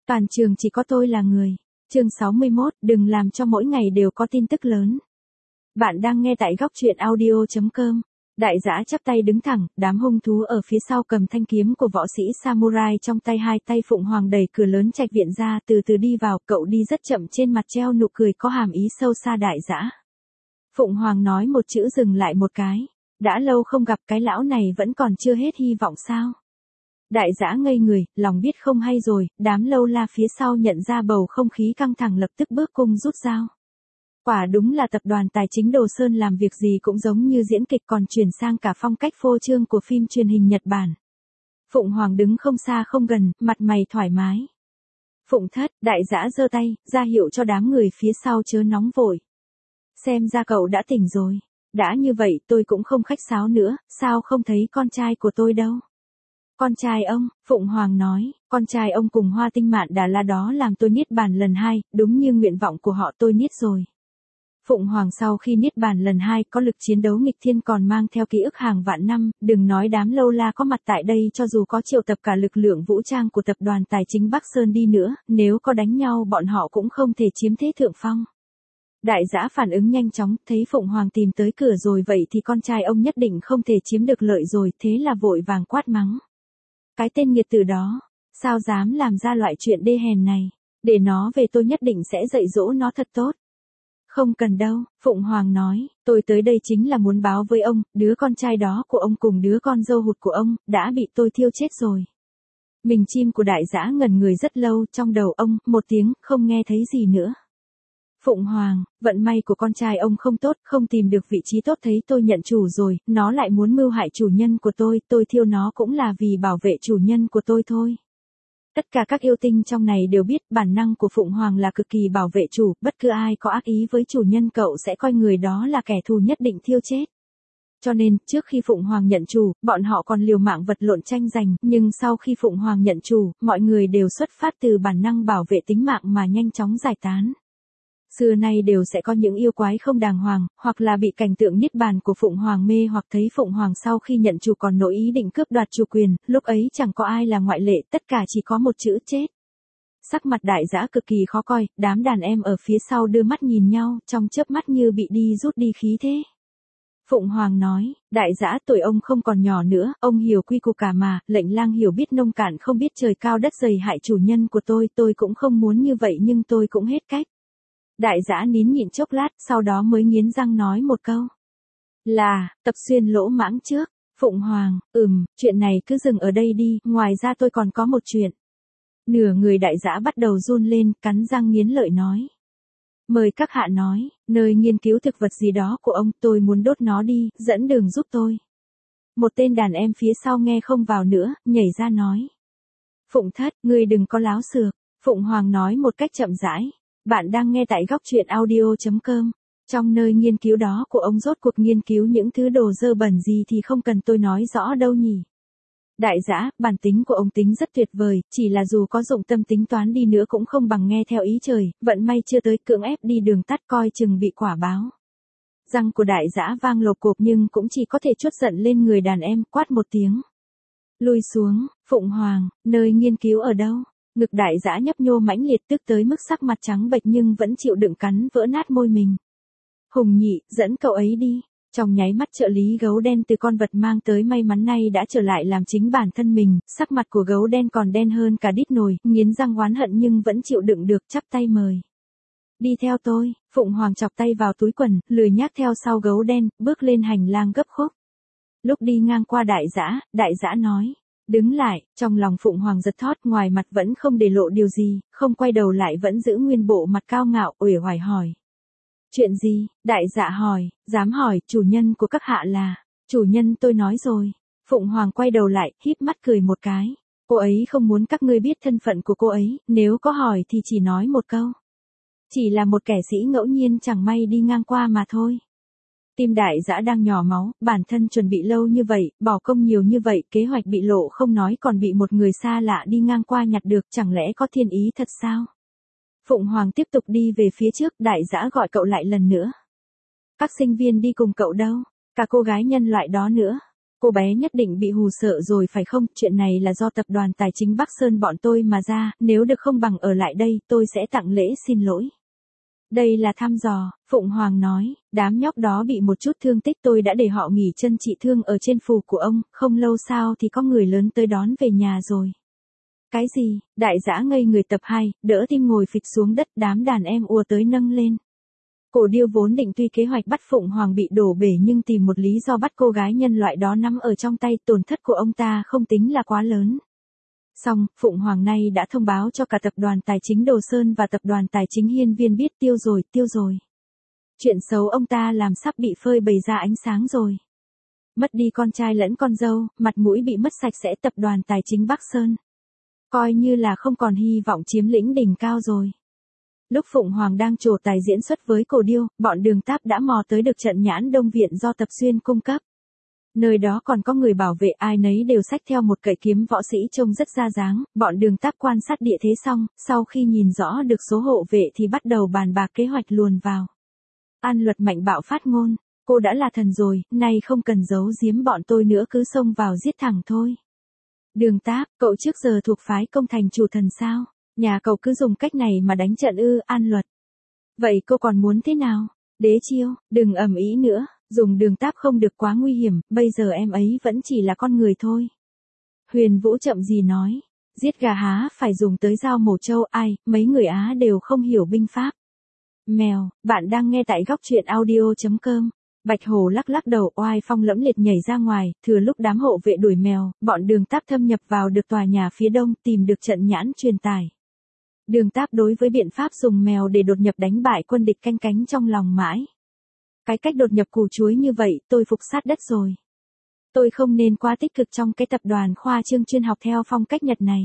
Toàn trường chỉ có tôi là người. Chương 61, đừng làm cho mỗi ngày đều có tin tức lớn. Bạn đang nghe tại góc truyện audio.com. Đại dã chắp tay đứng thẳng, đám hung thú ở phía sau cầm thanh kiếm của võ sĩ samurai trong tay, hai tay Phụng Hoàng đẩy cửa lớn trạch viện ra, từ từ đi vào, cậu đi rất chậm, trên mặt treo nụ cười có hàm ý sâu xa. Đại dã. Phụng Hoàng nói một chữ dừng lại một cái. Đã lâu không gặp, cái lão này vẫn còn chưa hết hy vọng sao? Đại dã ngây người, lòng biết không hay rồi, đám lâu la phía sau nhận ra bầu không khí căng thẳng lập tức bước cung rút dao. Quả đúng là tập đoàn tài chính Đồ Sơn làm việc gì cũng giống như diễn kịch, còn chuyển sang cả phong cách phô trương của phim truyền hình Nhật Bản. Phụng Hoàng đứng không xa không gần, mặt mày thoải mái. Phụng thất, đại dã giơ tay, ra hiệu cho đám người phía sau chớ nóng vội. Xem ra cậu đã tỉnh rồi. Đã như vậy tôi cũng không khách sáo nữa, sao không thấy con trai của tôi đâu? Con trai ông, Phụng Hoàng nói, con trai ông cùng Hoa Tinh Mạn Đà La đó làm tôi niết bàn lần 2, đúng như nguyện vọng của họ, tôi niết rồi. Phụng Hoàng sau khi niết bàn lần 2 có lực chiến đấu nghịch thiên, còn mang theo ký ức hàng vạn năm, đừng nói đám lâu la có mặt tại đây, cho dù có triệu tập cả lực lượng vũ trang của tập đoàn tài chính Bắc Sơn đi nữa, nếu có đánh nhau bọn họ cũng không thể chiếm thế thượng phong. Đại dã phản ứng nhanh chóng, thấy Phụng Hoàng tìm tới cửa rồi vậy thì con trai ông nhất định không thể chiếm được lợi rồi, thế là vội vàng quát mắng. Cái tên nghiệt tử đó, sao dám làm ra loại chuyện đê hèn này, để nó về tôi nhất định sẽ dạy dỗ nó thật tốt. Không cần đâu, Phụng Hoàng nói, tôi tới đây chính là muốn báo với ông, đứa con trai đó của ông cùng đứa con dâu hụt của ông, đã bị tôi thiêu chết rồi. Mình chim của đại dã ngẩn người rất lâu, trong đầu ông, một tiếng, không nghe thấy gì nữa. Phụng Hoàng, vận may của con trai ông không tốt, không tìm được vị trí tốt, thấy tôi nhận chủ rồi, nó lại muốn mưu hại chủ nhân của tôi thiêu nó cũng là vì bảo vệ chủ nhân của tôi thôi. Tất cả các yêu tinh trong này đều biết bản năng của Phụng Hoàng là cực kỳ bảo vệ chủ, bất cứ ai có ác ý với chủ nhân cậu sẽ coi người đó là kẻ thù nhất định thiêu chết. Cho nên, trước khi Phụng Hoàng nhận chủ, bọn họ còn liều mạng vật lộn tranh giành, nhưng sau khi Phụng Hoàng nhận chủ, mọi người đều xuất phát từ bản năng bảo vệ tính mạng mà nhanh chóng giải tán. Xưa nay đều sẽ có những yêu quái không đàng hoàng, hoặc là bị cảnh tượng niết bàn của Phụng Hoàng mê, hoặc thấy Phụng Hoàng sau khi nhận chủ còn nổi ý định cướp đoạt chủ quyền, lúc ấy chẳng có ai là ngoại lệ, tất cả chỉ có một chữ chết. Sắc mặt đại dã cực kỳ khó coi, đám đàn em ở phía sau đưa mắt nhìn nhau, trong chớp mắt như bị rút đi khí thế. Phụng Hoàng nói, đại dã tuổi ông không còn nhỏ nữa, ông hiểu quy củ cả mà, lệnh lang hiểu biết nông cạn không biết trời cao đất dày hại chủ nhân của tôi cũng không muốn như vậy nhưng tôi cũng hết cách. Đại dã nín nhịn chốc lát, sau đó mới nghiến răng nói một câu. Là, tập xuyên lỗ mãng trước. Phụng Hoàng, chuyện này cứ dừng ở đây đi, ngoài ra tôi còn có một chuyện. Nửa người đại dã bắt đầu run lên, cắn răng nghiến lợi nói. Mời các hạ nói, nơi nghiên cứu thực vật gì đó của ông, tôi muốn đốt nó đi, dẫn đường giúp tôi. Một tên đàn em phía sau nghe không vào nữa, nhảy ra nói. Phụng thất, ngươi đừng có láo xược. Phụng Hoàng nói một cách chậm rãi. Bạn đang nghe tại góc truyện audio.com. Trong nơi nghiên cứu đó của ông rốt cuộc nghiên cứu những thứ đồ dơ bẩn gì thì không cần tôi nói rõ đâu nhỉ. Đại dã, bản tính của ông tính rất tuyệt vời, chỉ là dù có dụng tâm tính toán đi nữa cũng không bằng nghe theo ý trời, vận may chưa tới, cưỡng ép đi đường tắt coi chừng bị quả báo. Răng của đại dã vang lộp cộp nhưng cũng chỉ có thể trút giận lên người đàn em, quát một tiếng. Lui xuống, Phụng Hoàng, nơi nghiên cứu ở đâu? Ngực đại dã nhấp nhô mãnh liệt, tức tới mức sắc mặt trắng bệch nhưng vẫn chịu đựng cắn vỡ nát môi mình. Hùng Nhị, dẫn cậu ấy đi. Trong nháy mắt trợ lý gấu đen từ con vật mang tới may mắn nay đã trở lại làm chính bản thân mình, sắc mặt của gấu đen còn đen hơn cả đít nồi, nghiến răng oán hận nhưng vẫn chịu đựng được, chắp tay mời. Đi theo tôi. Phụng Hoàng chọc tay vào túi quần, lười nhác theo sau gấu đen, bước lên hành lang gấp khúc. Lúc đi ngang qua đại dã nói. Đứng lại, trong lòng Phụng Hoàng giật thót, ngoài mặt vẫn không để lộ điều gì, không quay đầu lại vẫn giữ nguyên bộ mặt cao ngạo, uể oải hỏi. Chuyện gì? Đại dã hỏi, dám hỏi, chủ nhân của các hạ là, chủ nhân tôi nói rồi. Phụng Hoàng quay đầu lại, híp mắt cười một cái. Cô ấy không muốn các ngươi biết thân phận của cô ấy, nếu có hỏi thì chỉ nói một câu. Chỉ là một kẻ sĩ ngẫu nhiên chẳng may đi ngang qua mà thôi. Tim đại dã đang nhỏ máu, bản thân chuẩn bị lâu như vậy, bỏ công nhiều như vậy, kế hoạch bị lộ không nói còn bị một người xa lạ đi ngang qua nhặt được, chẳng lẽ có thiên ý thật sao? Phụng Hoàng tiếp tục đi về phía trước, đại dã gọi cậu lại lần nữa. Các sinh viên đi cùng cậu đâu? Cả cô gái nhân loại đó nữa. Cô bé nhất định bị hù sợ rồi phải không? Chuyện này là do tập đoàn tài chính Bắc Sơn bọn tôi mà ra, nếu được không bằng ở lại đây, tôi sẽ tặng lễ xin lỗi. Đây là thăm dò, Phụng Hoàng nói, đám nhóc đó bị một chút thương tích, tôi đã để họ nghỉ chân trị thương ở trên phủ của ông, không lâu sau thì có người lớn tới đón về nhà rồi. Cái gì? Đại dã ngây người. Tập 2, đỡ tim ngồi phịch xuống đất, đám đàn em ùa tới nâng lên. Cổ Điêu vốn định tuy kế hoạch bắt Phụng Hoàng bị đổ bể nhưng tìm một lý do bắt cô gái nhân loại đó nắm ở trong tay, tổn thất của ông ta không tính là quá lớn. Xong, Phụng Hoàng nay đã thông báo cho cả tập đoàn tài chính Đồ Sơn và tập đoàn tài chính Hiên Viên biết, tiêu rồi. Chuyện xấu ông ta làm sắp bị phơi bày ra ánh sáng rồi. Mất đi con trai lẫn con dâu, mặt mũi bị mất sạch sẽ, tập đoàn tài chính Bắc Sơn coi như là không còn hy vọng chiếm lĩnh đỉnh cao rồi. Lúc Phụng Hoàng đang trổ tài diễn xuất với Cổ Điêu, bọn Đường Táp đã mò tới được trận nhãn Đông Viện do Tập Xuyên cung cấp. Nơi đó còn có người bảo vệ, ai nấy đều xách theo một cậy kiếm võ sĩ trông rất ra dáng. Bọn Đường Táp quan sát địa thế xong, sau khi nhìn rõ được số hộ vệ thì bắt đầu bàn bạc kế hoạch luồn vào. An Luật mạnh bạo phát ngôn, cô đã là thần rồi, nay không cần giấu giếm bọn tôi nữa, cứ xông vào giết thẳng thôi. Đường Táp, cậu trước giờ thuộc phái Công Thành Chủ Thần sao? Nhà cậu cứ dùng cách này mà đánh trận ư? An Luật. Vậy cô còn muốn thế nào? Đế Chiêu, đừng ầm ĩ nữa, dùng Đường Táp không được quá nguy hiểm, bây giờ em ấy vẫn chỉ là con người thôi. Huyền Vũ chậm gì nói, giết gà há phải dùng tới dao mổ trâu, ai, mấy người Á đều không hiểu binh pháp. Mèo, bạn đang nghe tại góc truyện audio.com. Bạch Hổ lắc lắc đầu, oai phong lẫm liệt nhảy ra ngoài, thừa lúc đám hộ vệ đuổi mèo, bọn Đường Táp thâm nhập vào được tòa nhà phía đông, tìm được trận nhãn truyền tải. Đường Táp đối với biện pháp dùng mèo để đột nhập đánh bại quân địch canh cánh trong lòng mãi. Cái cách đột nhập củ chuối như vậy, tôi phục sát đất rồi. Tôi không nên quá tích cực trong cái tập đoàn khoa trương chuyên học theo phong cách Nhật này.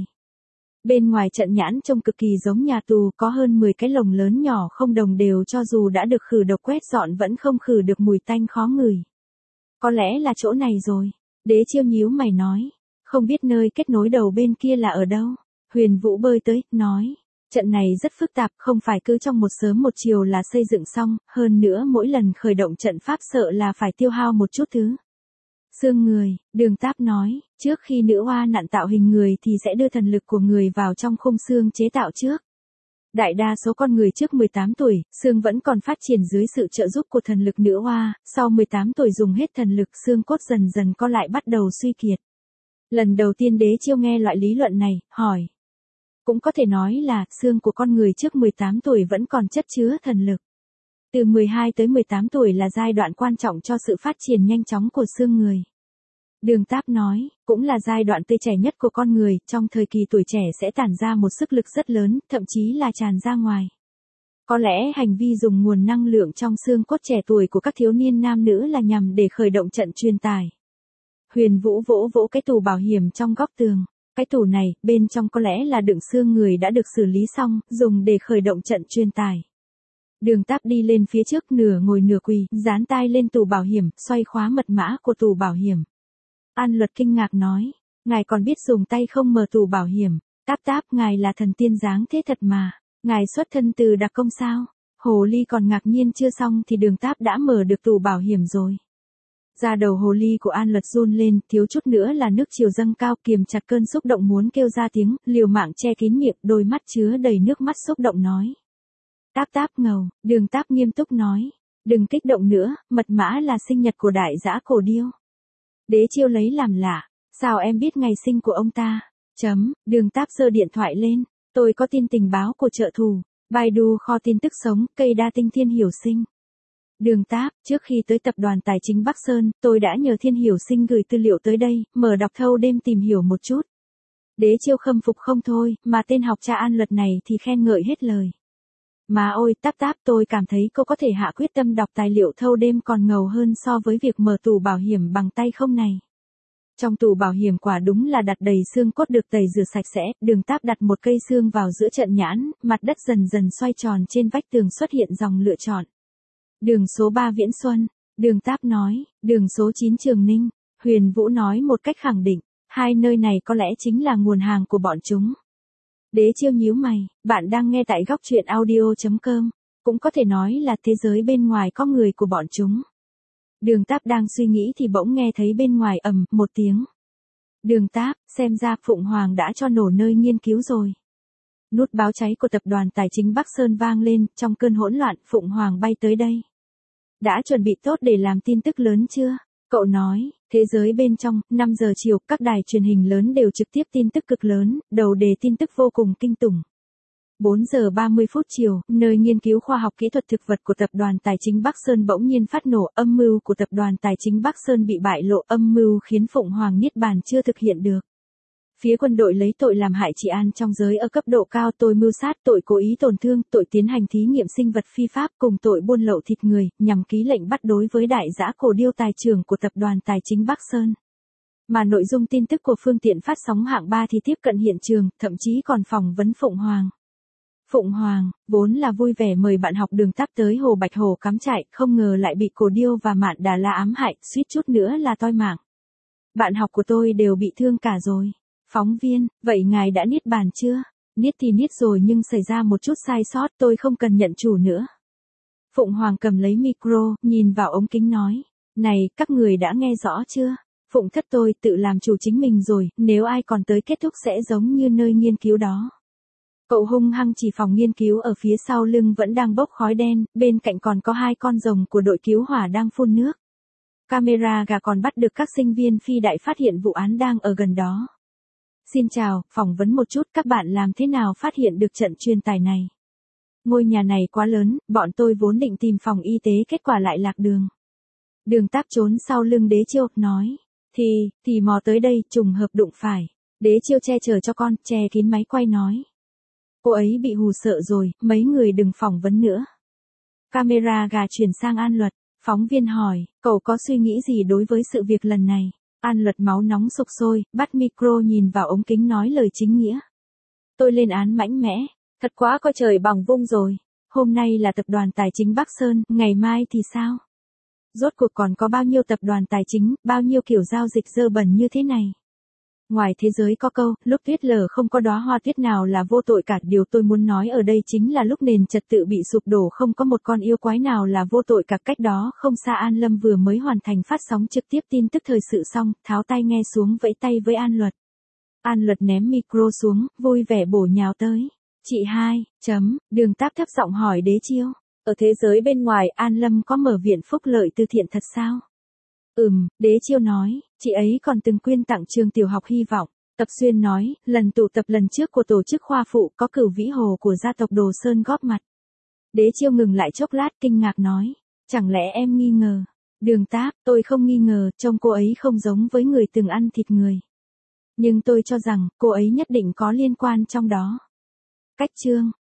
Bên ngoài trận nhãn trông cực kỳ giống nhà tù, có hơn 10 cái lồng lớn nhỏ không đồng đều, cho dù đã được khử độc quét dọn vẫn không khử được mùi tanh khó ngửi. Có lẽ là chỗ này rồi. Đế Chiêu nhíu mày nói. Không biết nơi kết nối đầu bên kia là ở đâu. Huyền Vũ bơi tới, nói. Trận này rất phức tạp, không phải cứ trong một sớm một chiều là xây dựng xong, hơn nữa mỗi lần khởi động trận pháp sợ là phải tiêu hao một chút thứ. Xương người, Đường Táp nói, trước khi nữ oa nặn tạo hình người thì sẽ đưa thần lực của người vào trong khung xương chế tạo trước. Đại đa số con người trước 18 tuổi, xương vẫn còn phát triển dưới sự trợ giúp của thần lực nữ oa, sau 18 tuổi dùng hết thần lực, xương cốt dần dần co lại, bắt đầu suy kiệt. Lần đầu tiên Đế Chiêu nghe loại lý luận này, hỏi. Cũng có thể nói là, xương của con người trước 18 tuổi vẫn còn chất chứa thần lực. Từ 12 tới 18 tuổi là giai đoạn quan trọng cho sự phát triển nhanh chóng của xương người. Đường Táp nói, cũng là giai đoạn tươi trẻ nhất của con người, trong thời kỳ tuổi trẻ sẽ tản ra một sức lực rất lớn, thậm chí là tràn ra ngoài. Có lẽ hành vi dùng nguồn năng lượng trong xương cốt trẻ tuổi của các thiếu niên nam nữ là nhằm để khởi động trận truyền tải. Huyền Vũ vỗ vỗ cái tủ bảo hiểm trong góc tường. Cái tủ này, bên trong có lẽ là đựng xương người đã được xử lý xong, dùng để khởi động trận truyền tải. Đường Táp đi lên phía trước, nửa ngồi nửa quỳ, dán tai lên tủ bảo hiểm, xoay khóa mật mã của tủ bảo hiểm. An Luật kinh ngạc nói, ngài còn biết dùng tay không mở tủ bảo hiểm. Táp, ngài là thần tiên dáng thế thật mà. Ngài xuất thân từ đặc công sao? Hồ ly còn ngạc nhiên chưa xong thì Đường Táp đã mở được tủ bảo hiểm rồi. Da đầu hồ ly của An Luật run lên, thiếu chút nữa là nước triều dâng cao, kiềm chặt cơn xúc động muốn kêu ra tiếng, liều mạng che kín miệng, đôi mắt chứa đầy nước mắt xúc động nói. Táp ngầu, Đường Táp nghiêm túc nói. Đừng kích động nữa, mật mã là sinh nhật của đại dã Cổ Điêu. Đế Chiêu lấy làm lạ, sao em biết ngày sinh của ông ta? Đường Táp giơ điện thoại lên, tôi có tin tình báo của trợ thủ, Baidu kho tin tức sống, cây đa tinh Thiên Hiểu Sinh. Đường Táp, trước khi tới tập đoàn tài chính Bắc Sơn, tôi đã nhờ Thiên Hiểu Sinh gửi tư liệu tới đây, mở đọc thâu đêm tìm hiểu một chút. Đế Chiêu khâm phục không thôi, mà tên học cha An Luật này thì khen ngợi hết lời. Mà ôi, Táp, tôi cảm thấy cô có thể hạ quyết tâm đọc tài liệu thâu đêm còn ngầu hơn so với việc mở tủ bảo hiểm bằng tay không này. Trong tủ bảo hiểm quả đúng là đặt đầy xương cốt được tẩy rửa sạch sẽ, Đường Táp đặt một cây xương vào giữa trận nhãn, mặt đất dần dần xoay tròn, trên vách tường xuất hiện dòng lựa chọn. Đường số 3 Viễn Xuân, Đường Táp nói, đường số 9 Trường Ninh, Huyền Vũ nói một cách khẳng định, hai nơi này có lẽ chính là nguồn hàng của bọn chúng. Đế Chiêu nhíu mày, bạn đang nghe tại góc truyện audio.com, cũng có thể nói là thế giới bên ngoài có người của bọn chúng. Đường Táp đang suy nghĩ thì bỗng nghe thấy bên ngoài ầm một tiếng. Đường Táp, xem ra Phụng Hoàng đã cho nổ nơi nghiên cứu rồi. Nút báo cháy của tập đoàn Tài chính Bắc Sơn vang lên, trong cơn hỗn loạn, Phụng Hoàng bay tới đây. Đã chuẩn bị tốt để làm tin tức lớn chưa? Cậu nói, thế giới bên trong, 5 giờ chiều, các đài truyền hình lớn đều trực tiếp tin tức cực lớn, đầu đề tin tức vô cùng kinh tủng. 4 giờ 30 phút chiều, nơi nghiên cứu khoa học kỹ thuật thực vật của tập đoàn Tài chính Bắc Sơn bỗng nhiên phát nổ, âm mưu của tập đoàn Tài chính Bắc Sơn bị bại lộ, âm mưu khiến Phụng Hoàng niết bàn chưa thực hiện được. Phía quân đội lấy tội làm hại trị an trong giới ở cấp độ cao, tội mưu sát, tội cố ý tổn thương, tội tiến hành thí nghiệm sinh vật phi pháp cùng tội buôn lậu thịt người, nhằm ký lệnh bắt đối với đại dã Cổ Điêu tài trưởng của tập đoàn Tài chính Bắc Sơn. Mà nội dung tin tức của phương tiện phát sóng hạng 3 thì tiếp cận hiện trường, thậm chí còn phỏng vấn Phụng Hoàng. Phụng Hoàng, vốn là vui vẻ mời bạn học Đường Táp tới Hồ Bạch Hồ cắm trại, không ngờ lại bị Cổ Điêu và Mạn Đà La ám hại, suýt chút nữa là toi mạng. Bạn học của tôi đều bị thương cả rồi. Phóng viên, vậy ngài đã niết bàn chưa? Niết thì niết rồi nhưng xảy ra một chút sai sót, tôi không cần nhận chủ nữa. Phụng Hoàng cầm lấy micro, nhìn vào ống kính nói. Này, các người đã nghe rõ chưa? Phụng thất tôi tự làm chủ chính mình rồi, nếu ai còn tới kết thúc sẽ giống như nơi nghiên cứu đó. Cậu hung hăng chỉ phòng nghiên cứu ở phía sau lưng vẫn đang bốc khói đen, bên cạnh còn có 2 con rồng của đội cứu hỏa đang phun nước. Camera gà còn bắt được các sinh viên phi đại phát hiện vụ án đang ở gần đó. Xin chào, phỏng vấn một chút, các bạn làm thế nào phát hiện được trận truyền tải này? Ngôi nhà này quá lớn, bọn tôi vốn định tìm phòng y tế, kết quả lại lạc đường. Đường Táp trốn sau lưng Đế Chiêu, nói. Thì mò tới đây, trùng hợp đụng phải. Đế Chiêu che chở cho con, che kín máy quay nói. Cô ấy bị hù sợ rồi, mấy người đừng phỏng vấn nữa. Camera gà chuyển sang An Luật, phóng viên hỏi, cậu có suy nghĩ gì đối với sự việc lần này? An Luật máu nóng sục sôi, bắt micro nhìn vào ống kính nói lời chính nghĩa. Tôi lên án mạnh mẽ, thật quá coi trời bằng vung rồi. Hôm nay là tập đoàn Tài chính Bắc Sơn, ngày mai thì sao? Rốt cuộc còn có bao nhiêu tập đoàn tài chính, bao nhiêu kiểu giao dịch dơ bẩn như thế này? Ngoài thế giới có câu, lúc tuyết lở không có đóa hoa tuyết nào là vô tội cả. Điều tôi muốn nói ở đây chính là lúc nền trật tự bị sụp đổ không có một con yêu quái nào là vô tội cả. Cách đó không xa An Lâm vừa mới hoàn thành phát sóng trực tiếp tin tức thời sự xong, tháo tai nghe xuống vẫy tay với An Luật. An Luật ném micro xuống, vui vẻ bổ nhào tới. Chị hai, Đường Táp thấp giọng hỏi Đế Chiêu. Ở thế giới bên ngoài An Lâm có mở viện phúc lợi từ thiện thật sao? Đế Chiêu nói, chị ấy còn từng quyên tặng trường tiểu học Hy Vọng. Tập Xuyên nói, lần tụ tập lần trước của tổ chức khoa phụ có Cửu Vĩ Hồ của gia tộc Đồ Sơn góp mặt. Đế Chiêu ngừng lại chốc lát kinh ngạc nói, chẳng lẽ em nghi ngờ? Đường Táp, tôi không nghi ngờ, trông cô ấy không giống với người từng ăn thịt người. Nhưng tôi cho rằng, cô ấy nhất định có liên quan trong đó. Cách chương